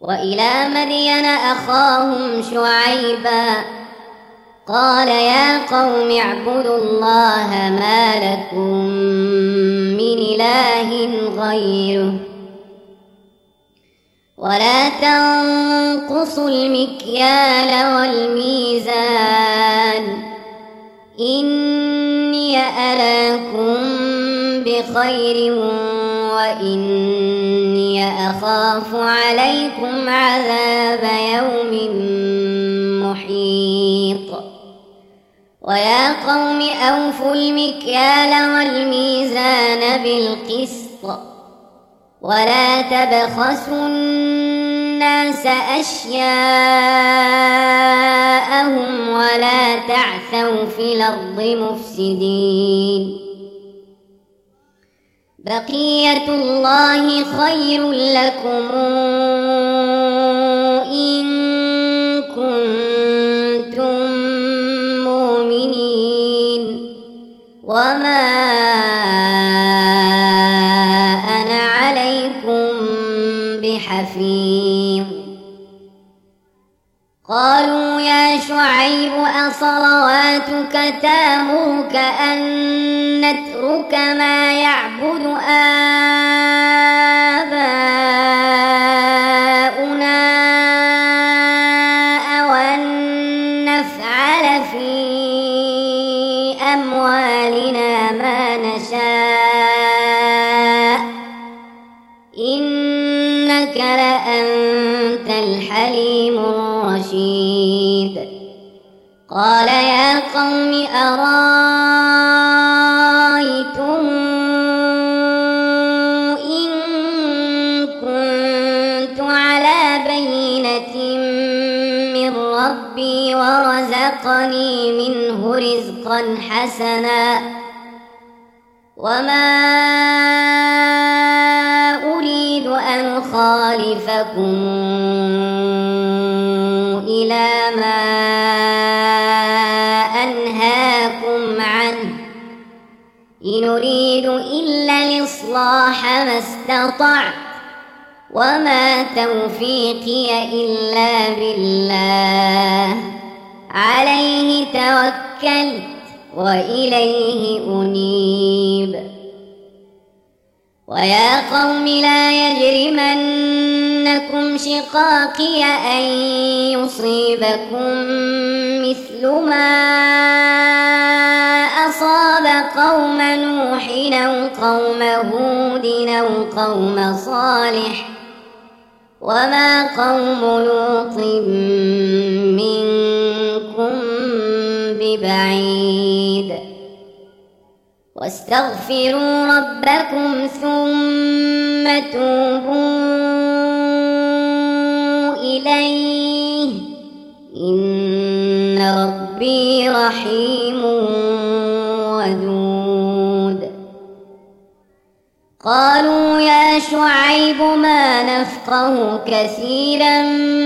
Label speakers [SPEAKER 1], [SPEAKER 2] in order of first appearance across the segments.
[SPEAKER 1] وإلى مدين أخاهم شعيبا قال يا قوم اعبدوا الله ما لكم من إله غيره ولا تنقصوا المكيال والميزان إني أراكم بخير وإني أخاف عليكم عذاب يوم محيط ويا قوم أوفوا المكيال والميزان بالقسط ولا تبخسوا الناس أشياءهم ولا تعثوا في الأرض مفسدين بقية الله خير لكم إن كنتم مؤمنين وما أنا عليكم بحفيظ قالوا يا شعيب أصلواتك تأمرك أن نترك ما يعبد آباؤنا أو أن نفعل في أموالنا ما نشاء إنك لأنت الحليم الرشيد قال يا قوم أرأيتم إن كنت على بينة من ربي ورزقني منه رزقا حسنا وما أريد أن أخالفكم إلى ما أنهاكم عنه إن أريد إلا الإصلاح ما استطعت وما توفيقي إلا بالله عليه توكلت وإليه أنيب ويا قوم لا يجرمنكم شقاقي أن يصيبكم مثل ما أصاب قوم نوح أو قوم هود أو قوم صالح وما قوم لوط منكم ببعيد واستغفروا ربكم ثم توبوا إليه إن ربي رحيم ودود قالوا يا شعيب ما نفقه كثيرا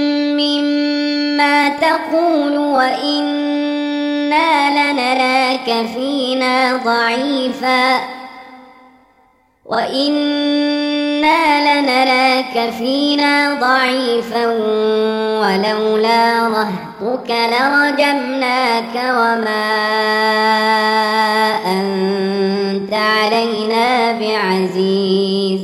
[SPEAKER 1] مما تقول وإنا لنراك فينا ضعيفا ولولا رهطك لرجمناك وما أنت علينا بعزيز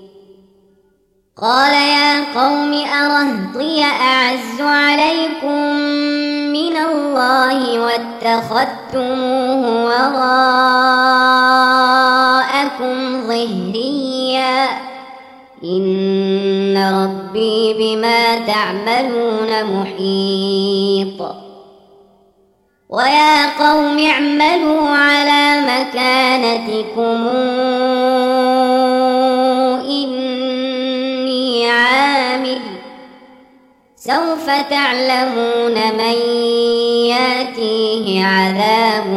[SPEAKER 1] قال يا قوم أرهطي أعز عليكم من الله واتخذتموه وراءكم ظهريا إن ربي بما تعملون محيط ويا قوم اعملوا على مكانتكم إني عامل سوف تعلمون من ياتيه عذاب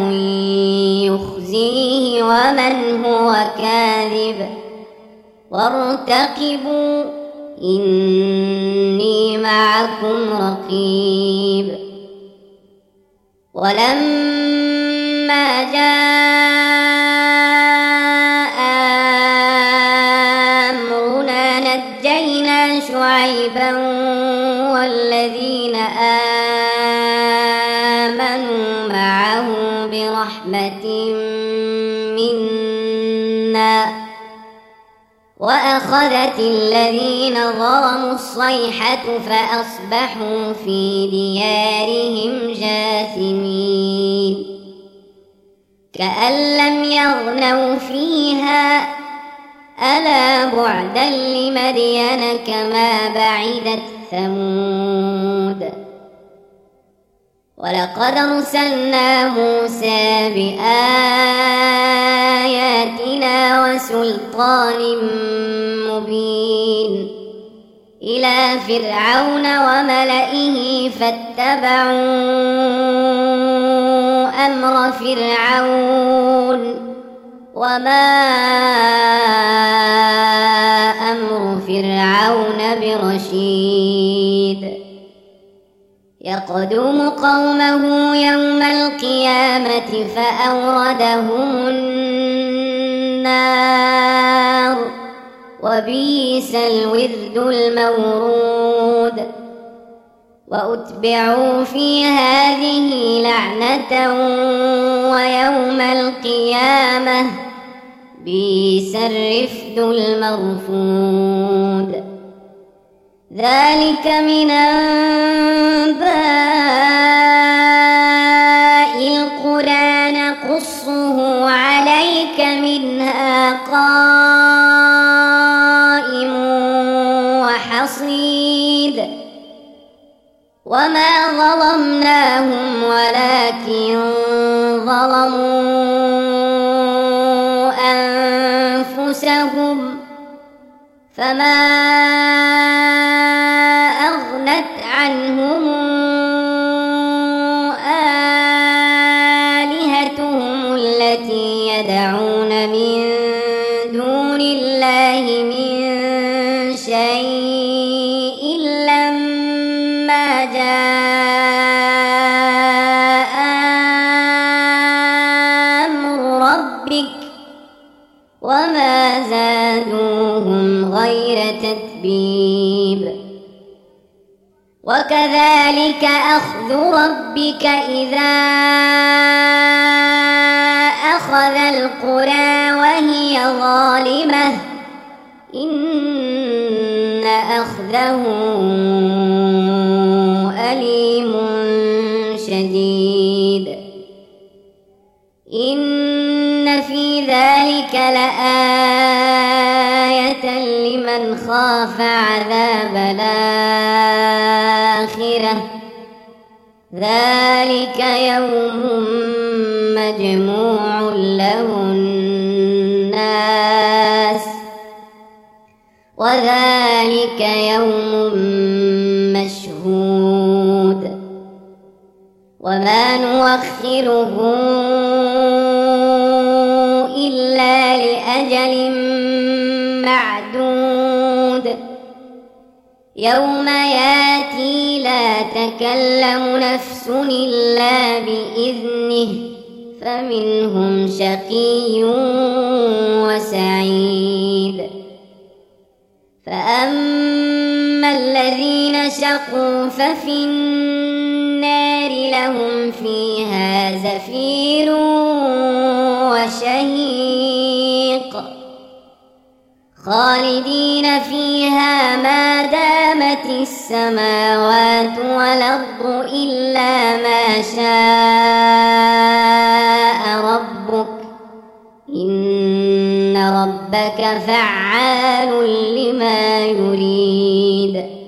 [SPEAKER 1] يخزيه ومن هو كاذب وارتقبوا إني معكم رقيب ولما جاء أمرنا نجينا شعيبا والذين آمنوا معه برحمة منا وأخذت الذين ظلموا الصيحة فأصبحوا في ديارهم جاثمين كأن لم يغنوا فيها ألا بعدا لمدين كما بعدت ثمود ولقد أرسلنا موسى بآياتنا وسلطان مبين إلى فرعون وملئه فاتبعوا أمر فرعون وما أمر فرعون برشيد يقدم قومه يوم القيامة فأوردهم النار وبئس الورد المورود وأتبعوا في هذه لعنة ويوم القيامة بئس الرفد المرفود ذلك من أنباء القرى نقصه عليك منها قائم وحصيد وما ظلمناهم ولكن ظلموا أنفسهم فما أغنت عنهم آلهتهم التي يدعون من دون الله من شيء لما جاء أمر ربك وما زادوهم غير تتبيب وكذلك أخذ ربك إذا أخذ القرى وهي ظالمة إن أخذه أليم شديد إن في ذلك لآية لمن خاف عذاب الآخرة ذلك يوم مجموع له الناس وذلك يوم مشهود وما نؤخره إلا لأجل معدود يوم ياتي لا تكلم نفس إلا بإذنه فمنهم شقي وسعيد فأما الذين شقوا ففي النار لهم فيها زفير وشهيق خالدين فيها ما دامت السماوات والأرض إلا ما شاء ربك إن ربك فعال لما يريد